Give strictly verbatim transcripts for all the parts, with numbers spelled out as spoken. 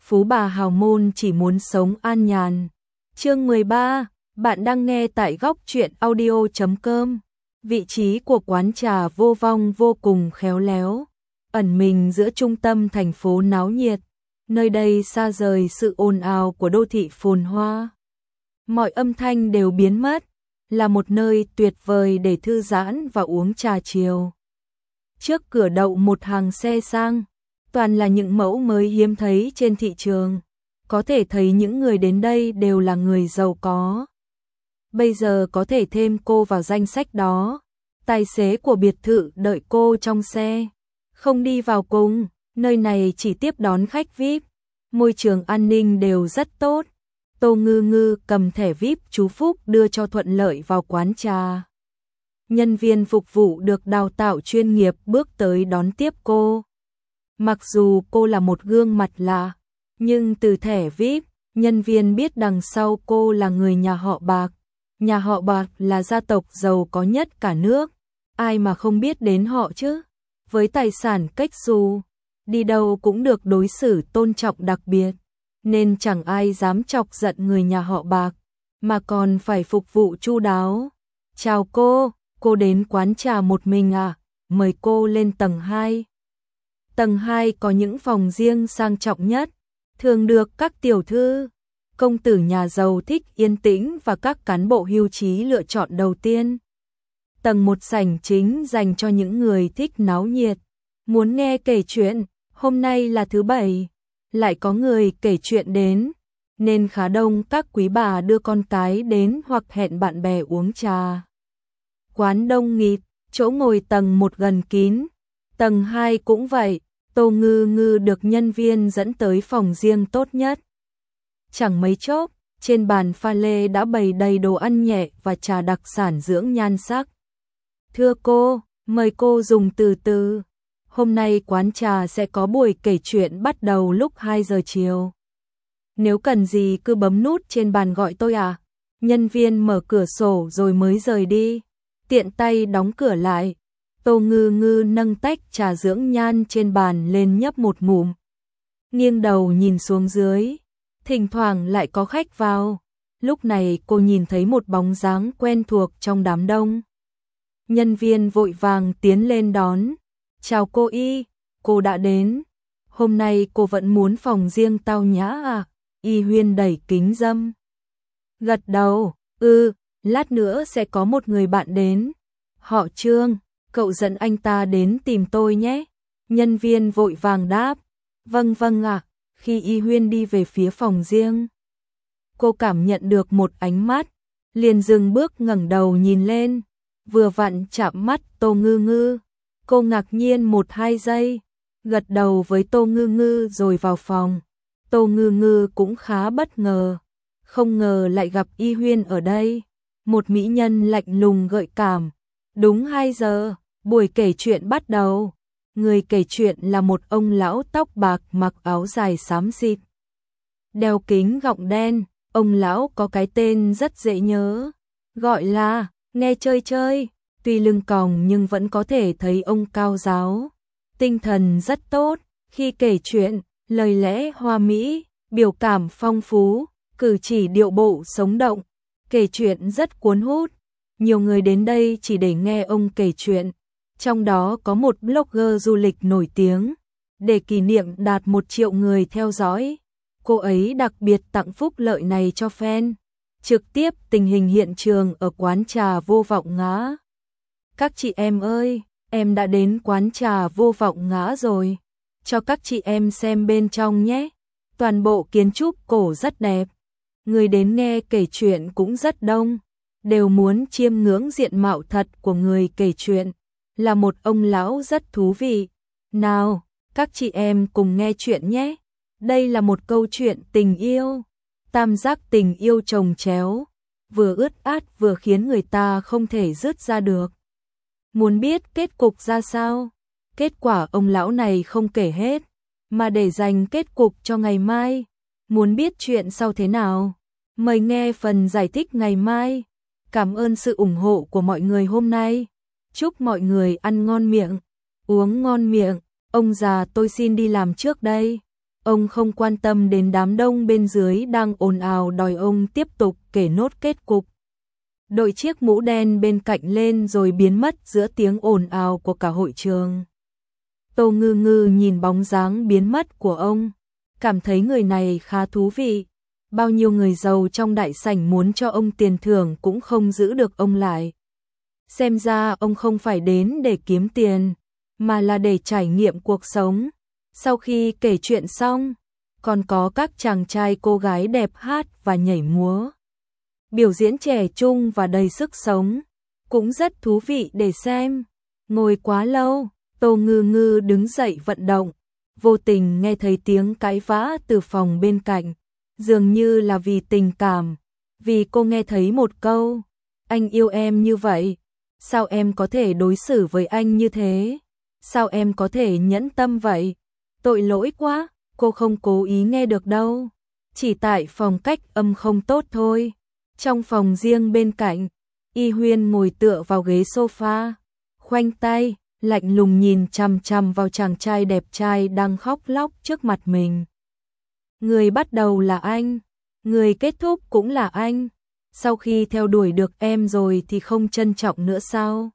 phú bà hào môn chỉ muốn sống an nhàn. Chương mười ba, bạn đang nghe tại góc truyện audio chấm com. Vị trí của quán trà Vô Vong vô cùng khéo léo, ẩn mình giữa trung tâm thành phố náo nhiệt, nơi đây xa rời sự ồn ào của đô thị phồn hoa. Mọi âm thanh đều biến mất, là một nơi tuyệt vời để thư giãn và uống trà chiều. Trước cửa đậu một hàng xe sang, toàn là những mẫu mới hiếm thấy trên thị trường. Có thể thấy những người đến đây đều là người giàu có. Bây giờ có thể thêm cô vào danh sách đó. Tài xế của biệt thự đợi cô trong xe. Không đi vào cùng, nơi này chỉ tiếp đón khách vi ai pi. Môi trường an ninh đều rất tốt. Tô Ngư Ngư cầm thẻ vi ai pi chú Phúc đưa cho thuận lợi vào quán trà. Nhân viên phục vụ được đào tạo chuyên nghiệp bước tới đón tiếp cô. Mặc dù cô là một gương mặt lạ, nhưng từ thẻ vi ai pi, nhân viên biết đằng sau cô là người nhà họ Bạc. Nhà họ Bạc là gia tộc giàu có nhất cả nước. Ai mà không biết đến họ chứ? Với tài sản cách xù, đi đâu cũng được đối xử tôn trọng đặc biệt, nên chẳng ai dám chọc giận người nhà họ Bạc, mà còn phải phục vụ chu đáo. Chào cô, cô đến quán trà một mình à? Mời cô lên tầng hai. Tầng hai có những phòng riêng sang trọng nhất, thường được các tiểu thư, công tử nhà giàu thích yên tĩnh và các cán bộ hưu trí lựa chọn đầu tiên. Tầng một sảnh chính dành cho những người thích náo nhiệt, muốn nghe kể chuyện. Hôm nay là thứ bảy, lại có người kể chuyện đến, nên khá đông các quý bà đưa con cái đến hoặc hẹn bạn bè uống trà. Quán đông nghịt, chỗ ngồi tầng một gần kín, tầng hai cũng vậy. Tô Ngư Ngư được nhân viên dẫn tới phòng riêng tốt nhất. Chẳng mấy chốc, trên bàn pha lê đã bày đầy đồ ăn nhẹ và trà đặc sản dưỡng nhan sắc. Thưa cô, mời cô dùng từ từ. Hôm nay quán trà sẽ có buổi kể chuyện bắt đầu lúc hai giờ chiều. Nếu cần gì cứ bấm nút trên bàn gọi tôi à. Nhân viên mở cửa sổ rồi mới rời đi, tiện tay đóng cửa lại. Tô Ngư Ngư nâng tách trà dưỡng nhan trên bàn lên nhấp một ngụm, nghiêng đầu nhìn xuống dưới. Thỉnh thoảng lại có khách vào. Lúc này cô nhìn thấy một bóng dáng quen thuộc trong đám đông. Nhân viên vội vàng tiến lên đón. Chào cô Y, cô đã đến. Hôm nay cô vẫn muốn phòng riêng tao nhã à? Y Huyên đẩy kính dâm, gật đầu. Ừ, lát nữa sẽ có một người bạn đến. Họ Trương, cậu dẫn anh ta đến tìm tôi nhé. Nhân viên vội vàng đáp. Vâng vâng ạ. À. Khi Y Huyên đi về phía phòng riêng, cô cảm nhận được một ánh mắt, liền dừng bước ngẩng đầu nhìn lên, vừa vặn chạm mắt Tô Ngư Ngư. Cô ngạc nhiên một hai giây, gật đầu với Tô Ngư Ngư rồi vào phòng. Tô Ngư Ngư cũng khá bất ngờ, không ngờ lại gặp Y Huyên ở đây, một mỹ nhân lạnh lùng gợi cảm. Đúng hai giờ, buổi kể chuyện bắt đầu. Người kể chuyện là một ông lão tóc bạc mặc áo dài xám xịt, đeo kính gọng đen. Ông lão có cái tên rất dễ nhớ, gọi là Nghe Chơi Chơi. Tuy lưng còng nhưng vẫn có thể thấy ông cao ráo, tinh thần rất tốt. Khi kể chuyện, lời lẽ hoa mỹ, biểu cảm phong phú, cử chỉ điệu bộ sống động, kể chuyện rất cuốn hút. Nhiều người đến đây chỉ để nghe ông kể chuyện. Trong đó có một blogger du lịch nổi tiếng, để kỷ niệm đạt một triệu người theo dõi. Cô ấy đặc biệt tặng phúc lợi này cho fan. Trực tiếp tình hình hiện trường ở quán trà Vô Vọng Ngã. Các chị em ơi, em đã đến quán trà Vô Vọng Ngã rồi. Cho các chị em xem bên trong nhé. Toàn bộ kiến trúc cổ rất đẹp. Người đến nghe kể chuyện cũng rất đông, đều muốn chiêm ngưỡng diện mạo thật của người kể chuyện. Là một ông lão rất thú vị. Nào, các chị em cùng nghe chuyện nhé. Đây là một câu chuyện tình yêu, tam giác tình yêu chồng chéo, vừa ướt át vừa khiến người ta không thể dứt ra được. Muốn biết kết cục ra sao? Kết quả ông lão này không kể hết, mà để dành kết cục cho ngày mai. Muốn biết chuyện sau thế nào? Mời nghe phần giải thích ngày mai. Cảm ơn sự ủng hộ của mọi người hôm nay. Chúc mọi người ăn ngon miệng, uống ngon miệng. Ông già tôi xin đi làm trước đây. Ông không quan tâm đến đám đông bên dưới đang ồn ào đòi ông tiếp tục kể nốt kết cục. Đội chiếc mũ đen bên cạnh lên rồi biến mất giữa tiếng ồn ào của cả hội trường. Tô Ngư Ngư nhìn bóng dáng biến mất của ông, cảm thấy người này khá thú vị. Bao nhiêu người giàu trong đại sảnh muốn cho ông tiền thưởng cũng không giữ được ông lại. Xem ra ông không phải đến để kiếm tiền, mà là để trải nghiệm cuộc sống. Sau khi kể chuyện xong, còn có các chàng trai cô gái đẹp hát và nhảy múa. Biểu diễn trẻ trung và đầy sức sống, cũng rất thú vị để xem. Ngồi quá lâu, Tô Ngư Ngư đứng dậy vận động, vô tình nghe thấy tiếng cãi vã từ phòng bên cạnh, dường như là vì tình cảm, vì cô nghe thấy một câu, anh yêu em như vậy, sao em có thể đối xử với anh như thế, sao em có thể nhẫn tâm vậy, tội lỗi quá, cô không cố ý nghe được đâu, chỉ tại phòng cách âm không tốt thôi. Trong phòng riêng bên cạnh, Y Huyên ngồi tựa vào ghế sofa, khoanh tay, lạnh lùng nhìn chằm chằm vào chàng trai đẹp trai đang khóc lóc trước mặt mình. Người bắt đầu là anh, người kết thúc cũng là anh, sau khi theo đuổi được em rồi thì không trân trọng nữa sao?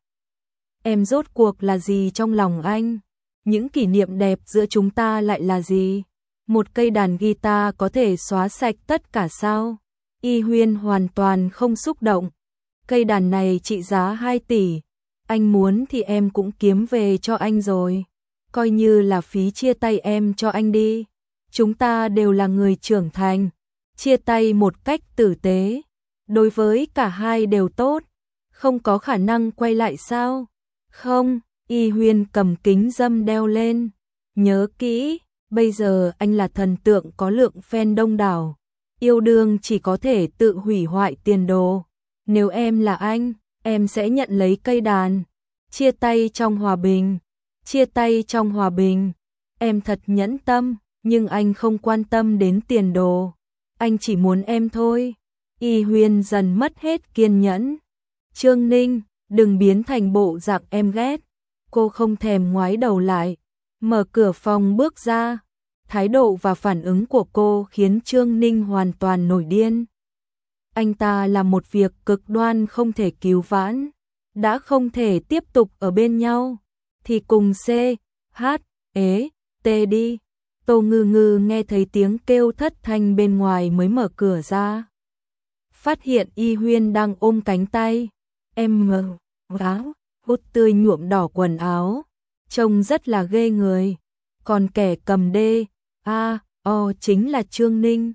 Em rốt cuộc là gì trong lòng anh? Những kỷ niệm đẹp giữa chúng ta lại là gì? Một cây đàn guitar có thể xóa sạch tất cả sao? Y Huyên hoàn toàn không xúc động. Cây đàn này trị giá hai tỷ. Anh muốn thì em cũng kiếm về cho anh rồi. Coi như là phí chia tay em cho anh đi. Chúng ta đều là người trưởng thành. Chia tay một cách tử tế. Đối với cả hai đều tốt. Không có khả năng quay lại sao? Không, Y Huyên cầm kính dâm đeo lên. Nhớ kỹ, bây giờ anh là thần tượng có lượng fan đông đảo. Yêu đương chỉ có thể tự hủy hoại tiền đồ. Nếu em là anh, em sẽ nhận lấy cây đàn. Chia tay trong hòa bình. Chia tay trong hòa bình. Em thật nhẫn tâm, nhưng anh không quan tâm đến tiền đồ. Anh chỉ muốn em thôi. Y Huyên dần mất hết kiên nhẫn. Trương Ninh, đừng biến thành bộ dạng em ghét. Cô không thèm ngoái đầu lại, mở cửa phòng bước ra. Thái độ và phản ứng của cô khiến Trương Ninh hoàn toàn nổi điên. Anh ta làm một việc cực đoan không thể cứu vãn, đã không thể tiếp tục ở bên nhau, thì cùng C, H, ế, T đi. Tô Ngư Ngư nghe thấy tiếng kêu thất thanh bên ngoài mới mở cửa ra. Phát hiện Y Huyên đang ôm cánh tay, em mờ, áo, hút tươi nhuộm đỏ quần áo, trông rất là ghê người, còn kẻ cầm đê, a, o chính là Trương Ninh.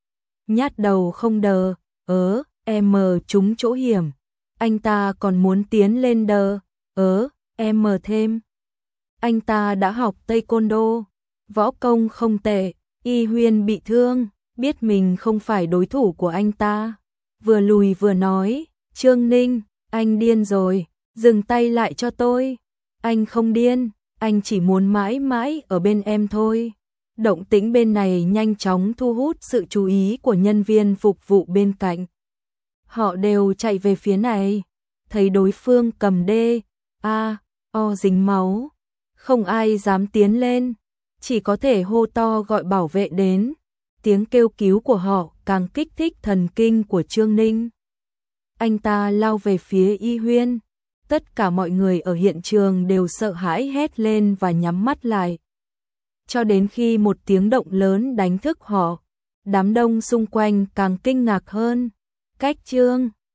Nhát đầu không đờ, ớ, em mờ trúng chỗ hiểm, anh ta còn muốn tiến lên đờ, ớ, em mờ thêm. Anh ta đã học taekwondo, võ công không tệ, Y Huyên bị thương, biết mình không phải đối thủ của anh ta. Vừa lùi vừa nói, Trương Ninh, anh điên rồi, dừng tay lại cho tôi. Anh không điên, anh chỉ muốn mãi mãi ở bên em thôi. Động tĩnh bên này nhanh chóng thu hút sự chú ý của nhân viên phục vụ bên cạnh. Họ đều chạy về phía này, thấy đối phương cầm đê, a, o dính máu. Không ai dám tiến lên, chỉ có thể hô to gọi bảo vệ đến. Tiếng kêu cứu của họ càng kích thích thần kinh của Trương Ninh. Anh ta lao về phía Y Huyên. Tất cả mọi người ở hiện trường đều sợ hãi hét lên và nhắm mắt lại. Cho đến khi một tiếng động lớn đánh thức họ, đám đông xung quanh càng kinh ngạc hơn. Cách Trương